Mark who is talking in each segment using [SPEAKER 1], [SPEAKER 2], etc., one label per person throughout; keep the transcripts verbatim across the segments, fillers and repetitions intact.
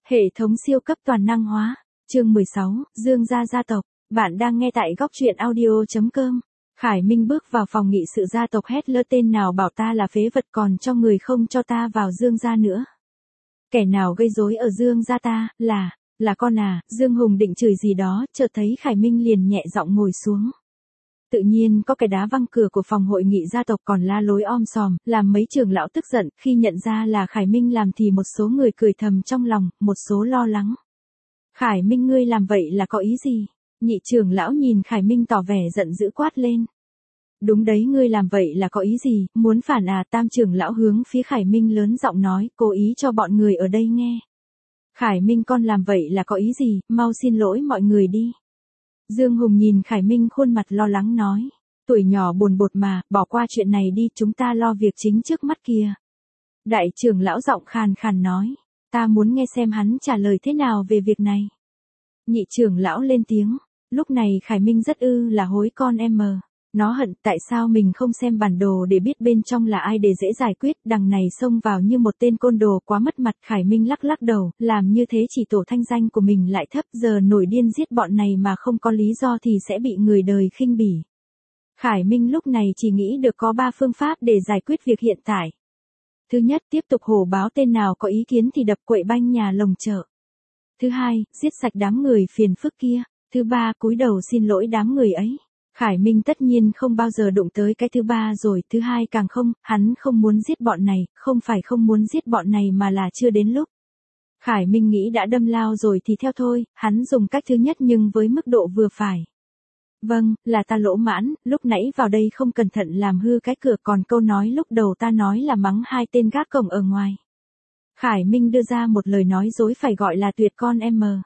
[SPEAKER 1] Hệ thống siêu cấp toàn năng hóa, chương mười sáu, Dương gia gia tộc, bạn đang nghe tại góc truyện audio.com. Khải Minh bước vào phòng nghị sự gia tộc hét lơ tên nào bảo ta là phế vật còn cho người không cho ta vào Dương gia nữa. Kẻ nào gây rối ở Dương gia ta, là, là con à, Dương Hùng định chửi gì đó, chợt thấy Khải Minh liền nhẹ giọng ngồi xuống. Tự nhiên có cái đá văng cửa của phòng hội nghị gia tộc còn la lối om sòm, làm mấy trưởng lão tức giận, khi nhận ra là Khải Minh làm thì một số người cười thầm trong lòng, một số lo lắng. Khải Minh ngươi làm vậy là có ý gì? Nhị trưởng lão nhìn Khải Minh tỏ vẻ giận dữ quát lên. Đúng đấy, ngươi làm vậy là có ý gì, muốn phản à? Tam trưởng lão hướng phía Khải Minh lớn giọng nói, cố ý cho bọn người ở đây nghe. Khải Minh con làm vậy là có ý gì, mau xin lỗi mọi người đi. Dương Hùng nhìn Khải Minh khuôn mặt lo lắng nói, tuổi nhỏ buồn bột mà, bỏ qua chuyện này đi, chúng ta lo việc chính trước mắt kìa. Đại trưởng lão giọng khàn khàn nói, ta muốn nghe xem hắn trả lời thế nào về việc này. Nhị trưởng lão lên tiếng, lúc này Khải Minh rất ư là hối con em mờ. Nó hận tại sao mình không xem bản đồ để biết bên trong là ai để dễ giải quyết, đằng này xông vào như một tên côn đồ quá mất mặt. Khải Minh lắc lắc đầu, làm như thế chỉ tổ thanh danh của mình lại thấp, giờ nổi điên giết bọn này mà không có lý do thì sẽ bị người đời khinh bỉ. Khải Minh lúc này chỉ nghĩ được có ba phương pháp để giải quyết việc hiện tại. Thứ nhất, tiếp tục hổ báo, tên nào có ý kiến thì đập quậy banh nhà lồng chợ. Thứ hai, giết sạch đám người phiền phức kia. Thứ ba, cúi đầu xin lỗi đám người ấy. Khải Minh tất nhiên không bao giờ đụng tới cái thứ ba rồi, thứ hai càng không, hắn không muốn giết bọn này, không phải không muốn giết bọn này mà là chưa đến lúc. Khải Minh nghĩ đã đâm lao rồi thì theo thôi, hắn dùng cách thứ nhất nhưng với mức độ vừa phải. Vâng, là ta lỗ mãn, lúc nãy vào đây không cẩn thận làm hư cái cửa, còn câu nói lúc đầu ta nói là mắng hai tên gác cổng ở ngoài. Khải Minh đưa ra một lời nói dối phải gọi là tuyệt con em mờ.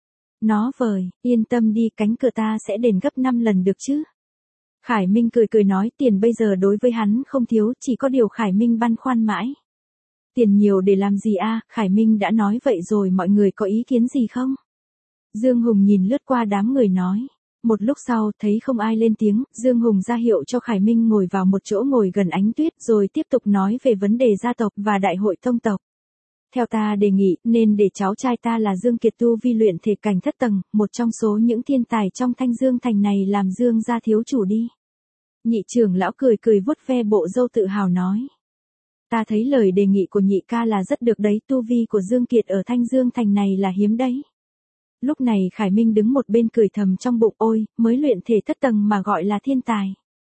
[SPEAKER 1] Nó vời, yên tâm đi, cánh cửa ta sẽ đền gấp năm lần được chứ. Khải Minh cười cười nói, tiền bây giờ đối với hắn không thiếu, chỉ có điều Khải Minh băn khoăn mãi. Tiền nhiều để làm gì a? Khải Minh đã nói vậy rồi, mọi người có ý kiến gì không? Dương Hùng nhìn lướt qua đám người nói. Một lúc sau, thấy không ai lên tiếng, Dương Hùng ra hiệu cho Khải Minh ngồi vào một chỗ ngồi gần Ánh Tuyết rồi tiếp tục nói về vấn đề gia tộc và đại hội tông tộc. Theo ta đề nghị, nên để cháu trai ta là Dương Kiệt tu vi luyện thể cảnh thất tầng, một trong số những thiên tài trong Thanh Dương thành này làm Dương gia thiếu chủ đi. Nhị trưởng lão cười cười vuốt ve bộ râu tự hào nói. Ta thấy lời đề nghị của nhị ca là rất được đấy, tu vi của Dương Kiệt ở Thanh Dương thành này là hiếm đấy. Lúc này Khải Minh đứng một bên cười thầm trong bụng, ôi, mới luyện thể thất tầng mà gọi là thiên tài.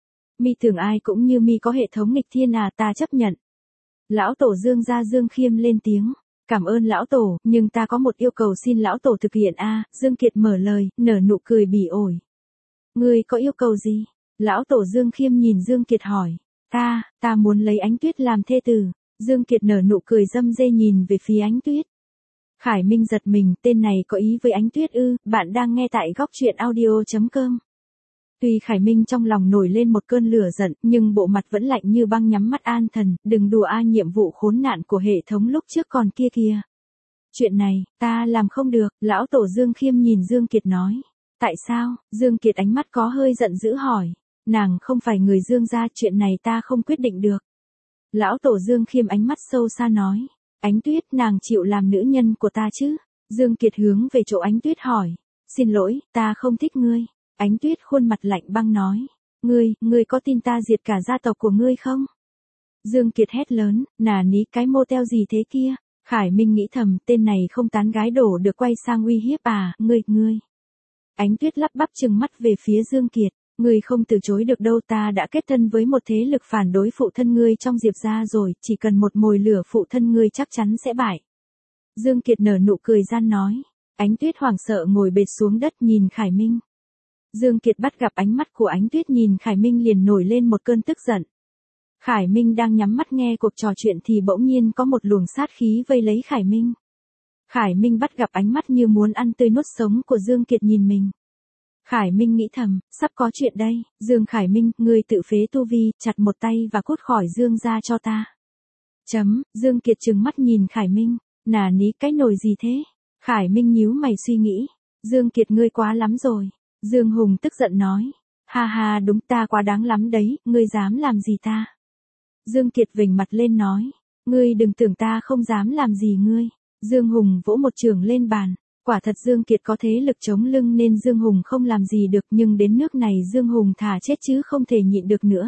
[SPEAKER 1] Mi tưởng ai cũng như mi có hệ thống nghịch thiên à, ta chấp nhận. Lão tổ Dương gia Dương Khiêm lên tiếng, cảm ơn lão tổ, nhưng ta có một yêu cầu xin lão tổ thực hiện a. À, Dương Kiệt mở lời, nở nụ cười bỉ ổi. Ngươi có yêu cầu gì? Lão tổ Dương Khiêm nhìn Dương Kiệt hỏi. Ta, ta muốn lấy Ánh Tuyết làm thê tử. Dương Kiệt nở nụ cười râm rê nhìn về phía Ánh Tuyết. Khải Minh giật mình, tên này có ý với Ánh Tuyết ư? Bạn đang nghe tại góc truyện audio.com. Tuy Khải Minh trong lòng nổi lên một cơn lửa giận, nhưng bộ mặt vẫn lạnh như băng, nhắm mắt an thần, đừng đùa a, nhiệm vụ khốn nạn của hệ thống lúc trước còn kia kìa. Chuyện này, ta làm không được, lão tổ Dương Khiêm nhìn Dương Kiệt nói. Tại sao? Dương Kiệt ánh mắt có hơi giận dữ hỏi. Nàng không phải người Dương gia, chuyện này ta không quyết định được. Lão tổ Dương Khiêm ánh mắt sâu xa nói. Ánh Tuyết, nàng chịu làm nữ nhân của ta chứ? Dương Kiệt hướng về chỗ Ánh Tuyết hỏi. Xin lỗi, ta không thích ngươi. Ánh Tuyết khuôn mặt lạnh băng nói. Ngươi, ngươi có tin ta diệt cả gia tộc của ngươi không? Dương Kiệt hét lớn, nà ní cái mô teo gì thế kia? Khải Minh nghĩ thầm, tên này không tán gái đổ được quay sang uy hiếp à, ngươi, ngươi. Ánh Tuyết lắp bắp trừng mắt về phía Dương Kiệt. Ngươi không từ chối được đâu, ta đã kết thân với một thế lực phản đối phụ thân ngươi trong Diệp gia rồi, chỉ cần một mồi lửa phụ thân ngươi chắc chắn sẽ bại. Dương Kiệt nở nụ cười gian nói. Ánh Tuyết hoảng sợ ngồi bệt xuống đất nhìn Khải Minh. Dương Kiệt bắt gặp ánh mắt của Ánh Tuyết nhìn Khải Minh liền nổi lên một cơn tức giận. Khải Minh đang nhắm mắt nghe cuộc trò chuyện thì bỗng nhiên có một luồng sát khí vây lấy Khải Minh. Khải Minh bắt gặp ánh mắt như muốn ăn tươi nuốt sống của Dương Kiệt nhìn mình. Khải Minh nghĩ thầm, sắp có chuyện đây, Dương Khải Minh, ngươi tự phế tu vi, chặt một tay và cút khỏi Dương gia cho ta. Chấm, Dương Kiệt trừng mắt nhìn Khải Minh, nà ní cái nồi gì thế? Khải Minh nhíu mày suy nghĩ, Dương Kiệt ngươi quá lắm rồi. Dương Hùng tức giận nói, ha ha đúng, ta quá đáng lắm đấy, ngươi dám làm gì ta? Dương Kiệt vểnh mặt lên nói, ngươi đừng tưởng ta không dám làm gì ngươi. Dương Hùng vỗ một chưởng lên bàn. Quả thật Dương Kiệt có thế lực chống lưng nên Dương Hùng không làm gì được, nhưng đến nước này Dương Hùng thà chết chứ không thể nhịn được nữa.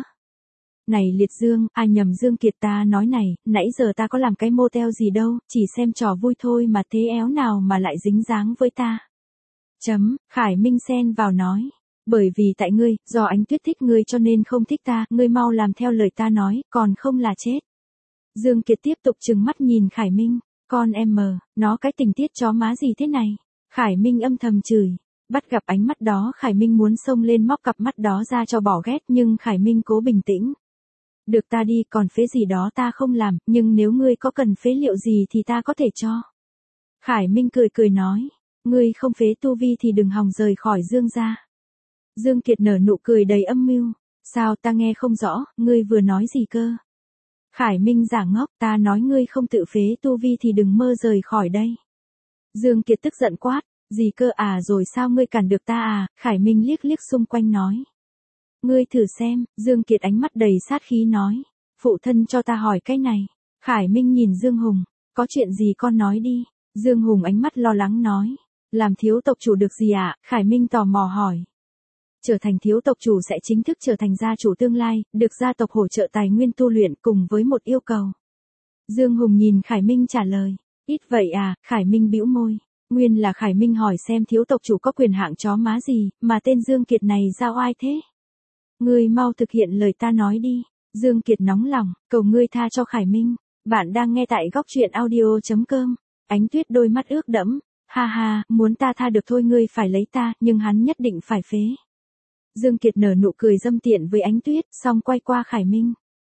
[SPEAKER 1] Này Liệt Dương, ai nhầm Dương Kiệt, ta nói này, nãy giờ ta có làm cái motel gì đâu, chỉ xem trò vui thôi mà, thế éo nào mà lại dính dáng với ta. Chấm, Khải Minh xen vào nói. Bởi vì tại ngươi, do Ánh Tuyết thích ngươi cho nên không thích ta, ngươi mau làm theo lời ta nói, còn không là chết. Dương Kiệt tiếp tục trừng mắt nhìn Khải Minh. Con em mờ, nó cái tình tiết chó má gì thế này? Khải Minh âm thầm chửi. Bắt gặp ánh mắt đó Khải Minh muốn xông lên móc cặp mắt đó ra cho bỏ ghét, nhưng Khải Minh cố bình tĩnh. Được ta đi, còn phế gì đó ta không làm, nhưng nếu ngươi có cần phế liệu gì thì ta có thể cho. Khải Minh cười cười nói. Ngươi không phế tu vi thì đừng hòng rời khỏi Dương gia. Dương Kiệt nở nụ cười đầy âm mưu. Sao ta nghe không rõ, ngươi vừa nói gì cơ? Khải Minh giả ngốc, ta nói ngươi không tự phế tu vi thì đừng mơ rời khỏi đây. Dương Kiệt tức giận quát, gì cơ à, rồi sao ngươi cản được ta à? Khải Minh liếc liếc xung quanh nói. Ngươi thử xem, Dương Kiệt ánh mắt đầy sát khí nói. Phụ thân cho ta hỏi cái này. Khải Minh nhìn Dương Hùng, có chuyện gì con nói đi. Dương Hùng ánh mắt lo lắng nói. Làm thiếu tộc chủ được gì ạ? À? Khải Minh tò mò hỏi. Trở thành thiếu tộc chủ sẽ chính thức trở thành gia chủ tương lai, được gia tộc hỗ trợ tài nguyên tu luyện cùng với một yêu cầu. Dương Hùng nhìn Khải Minh trả lời. Ít vậy à? Khải Minh bĩu môi. Nguyên là Khải Minh hỏi xem thiếu tộc chủ có quyền hạng chó má gì, mà tên Dương Kiệt này giao ai thế? Ngươi mau thực hiện lời ta nói đi. Dương Kiệt nóng lòng, cầu ngươi tha cho Khải Minh. Bạn đang nghe tại góc truyện audio chấm com. Ánh Tuyết đôi mắt ướt đẫm. Ha ha, muốn ta tha được thôi, ngươi phải lấy ta, nhưng hắn nhất định phải phế. Dương Kiệt nở nụ cười dâm tiện với Ánh Tuyết, xong quay qua Khải Minh.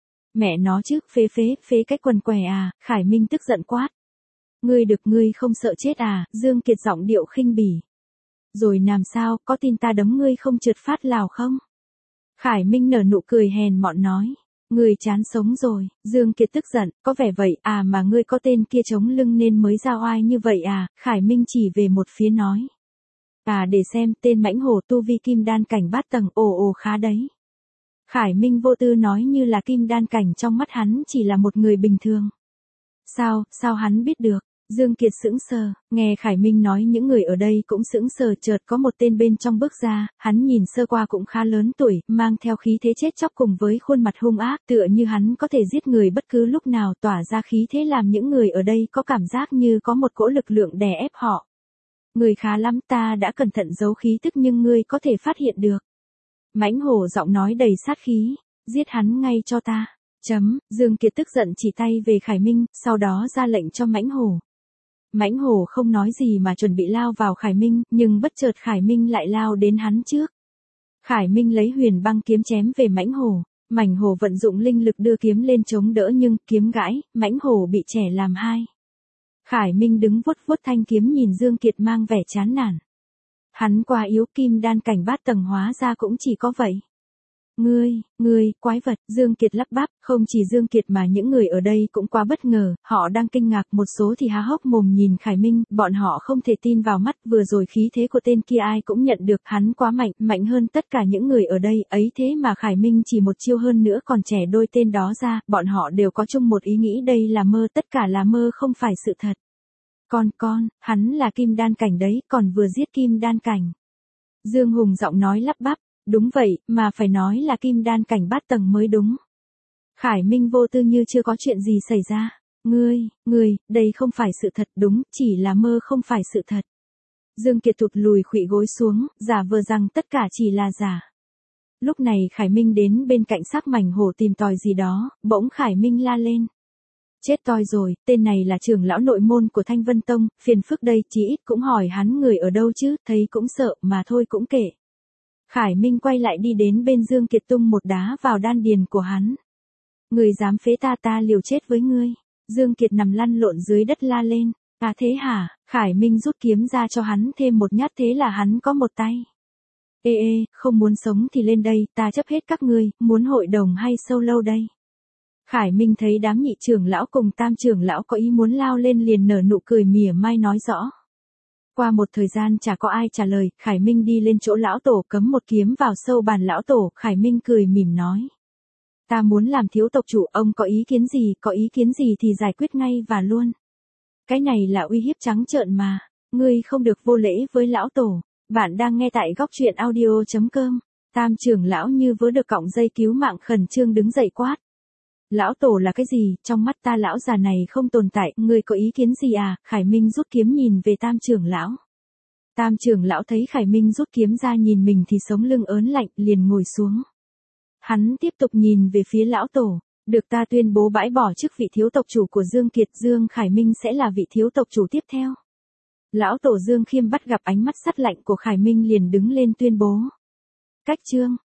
[SPEAKER 1] Mẹ nó chứ, phế phế, phế cái quần què à? Khải Minh tức giận quát. Ngươi được, ngươi không sợ chết à? Dương Kiệt giọng điệu khinh bỉ. Rồi làm sao, có tin ta đấm ngươi không trượt phát lào không? Khải Minh nở nụ cười hèn mọn nói. Ngươi chán sống rồi. Dương Kiệt tức giận, có vẻ vậy à, mà ngươi có tên kia chống lưng nên mới giao oai như vậy à? Khải Minh chỉ về một phía nói. À, để xem, tên mãnh hổ tu vi kim đan cảnh bát tầng, ồ ồ khá đấy. Khải Minh vô tư nói như là kim đan cảnh trong mắt hắn chỉ là một người bình thường. Sao, sao hắn biết được? Dương Kiệt sững sờ, nghe Khải Minh nói những người ở đây cũng sững sờ, chợt có một tên bên trong bước ra, hắn nhìn sơ qua cũng khá lớn tuổi, mang theo khí thế chết chóc cùng với khuôn mặt hung ác, tựa như hắn có thể giết người bất cứ lúc nào, tỏa ra khí thế làm những người ở đây có cảm giác như có một cỗ lực lượng đè ép họ. Người khá lắm, ta đã cẩn thận giấu khí tức nhưng ngươi có thể phát hiện được. Mãnh hổ giọng nói đầy sát khí, giết hắn ngay cho ta. Chấm, Dương Kiệt tức giận chỉ tay về Khải Minh, sau đó ra lệnh cho mãnh hổ. Mãnh hổ không nói gì mà chuẩn bị lao vào Khải Minh, nhưng bất chợt Khải Minh lại lao đến hắn trước. Khải Minh lấy huyền băng kiếm chém về mãnh hổ, mãnh hổ vận dụng linh lực đưa kiếm lên chống đỡ nhưng kiếm gãy, mãnh hổ bị chẻ làm hai. Khải Minh đứng vuốt vuốt thanh kiếm nhìn Dương Kiệt mang vẻ chán nản. Hắn quá yếu, kim đan cảnh bát tầng hóa ra cũng chỉ có vậy. Ngươi, ngươi, quái vật, Dương Kiệt lắp bắp, không chỉ Dương Kiệt mà những người ở đây cũng quá bất ngờ, họ đang kinh ngạc, một số thì há hốc mồm nhìn Khải Minh, bọn họ không thể tin vào mắt, vừa rồi khí thế của tên kia ai cũng nhận được, hắn quá mạnh, mạnh hơn tất cả những người ở đây, ấy thế mà Khải Minh chỉ một chiêu hơn nữa còn trẻ đôi tên đó ra, bọn họ đều có chung một ý nghĩ đây là mơ, tất cả là mơ không phải sự thật. Con con, hắn là kim đan cảnh đấy, còn vừa giết kim đan cảnh. Dương Hùng giọng nói lắp bắp. Đúng vậy, mà phải nói là kim đan cảnh bát tầng mới đúng. Khải Minh vô tư như chưa có chuyện gì xảy ra. Ngươi, ngươi, đây không phải sự thật, đúng, chỉ là mơ không phải sự thật. Dương Kiệt thụt lùi khuỵu gối xuống, giả vờ rằng tất cả chỉ là giả. Lúc này Khải Minh đến bên cạnh xác mảnh hổ tìm tòi gì đó, bỗng Khải Minh la lên. Chết toi rồi, tên này là trưởng lão nội môn của Thanh Vân Tông, phiền phức đây, chí ít cũng hỏi hắn người ở đâu chứ, thấy cũng sợ, mà thôi cũng kệ. Khải Minh quay lại đi đến bên Dương Kiệt tung một đá vào đan điền của hắn. Người dám phế ta, ta liều chết với ngươi. Dương Kiệt nằm lăn lộn dưới đất la lên. À thế hả? Khải Minh rút kiếm ra cho hắn thêm một nhát, thế là hắn có một tay. Ê ê, không muốn sống thì lên đây, ta chấp hết các ngươi, muốn hội đồng hay sâu lâu đây. Khải Minh thấy đám nhị trưởng lão cùng tam trưởng lão có ý muốn lao lên liền nở nụ cười mỉa mai nói rõ. Qua một thời gian chả có ai trả lời, Khải Minh đi lên chỗ lão tổ cấm một kiếm vào sâu bàn lão tổ, Khải Minh cười mỉm nói. Ta muốn làm thiếu tộc chủ, ông có ý kiến gì, có ý kiến gì thì giải quyết ngay và luôn. Cái này là uy hiếp trắng trợn mà, ngươi không được vô lễ với lão tổ. Bạn đang nghe tại góc truyện audio.com. Tam trưởng lão như vớ được cọng dây cứu mạng khẩn trương đứng dậy quát. Lão tổ là cái gì, trong mắt ta lão già này không tồn tại, ngươi có ý kiến gì à? Khải Minh rút kiếm nhìn về tam trưởng lão. Tam trưởng lão thấy Khải Minh rút kiếm ra nhìn mình thì sống lưng ớn lạnh, liền ngồi xuống. Hắn tiếp tục nhìn về phía lão tổ, được ta tuyên bố bãi bỏ chức vị thiếu tộc chủ của Dương Kiệt, Dương Khải Minh sẽ là vị thiếu tộc chủ tiếp theo. Lão tổ Dương Khiêm bắt gặp ánh mắt sắt lạnh của Khải Minh liền đứng lên tuyên bố. Cách chương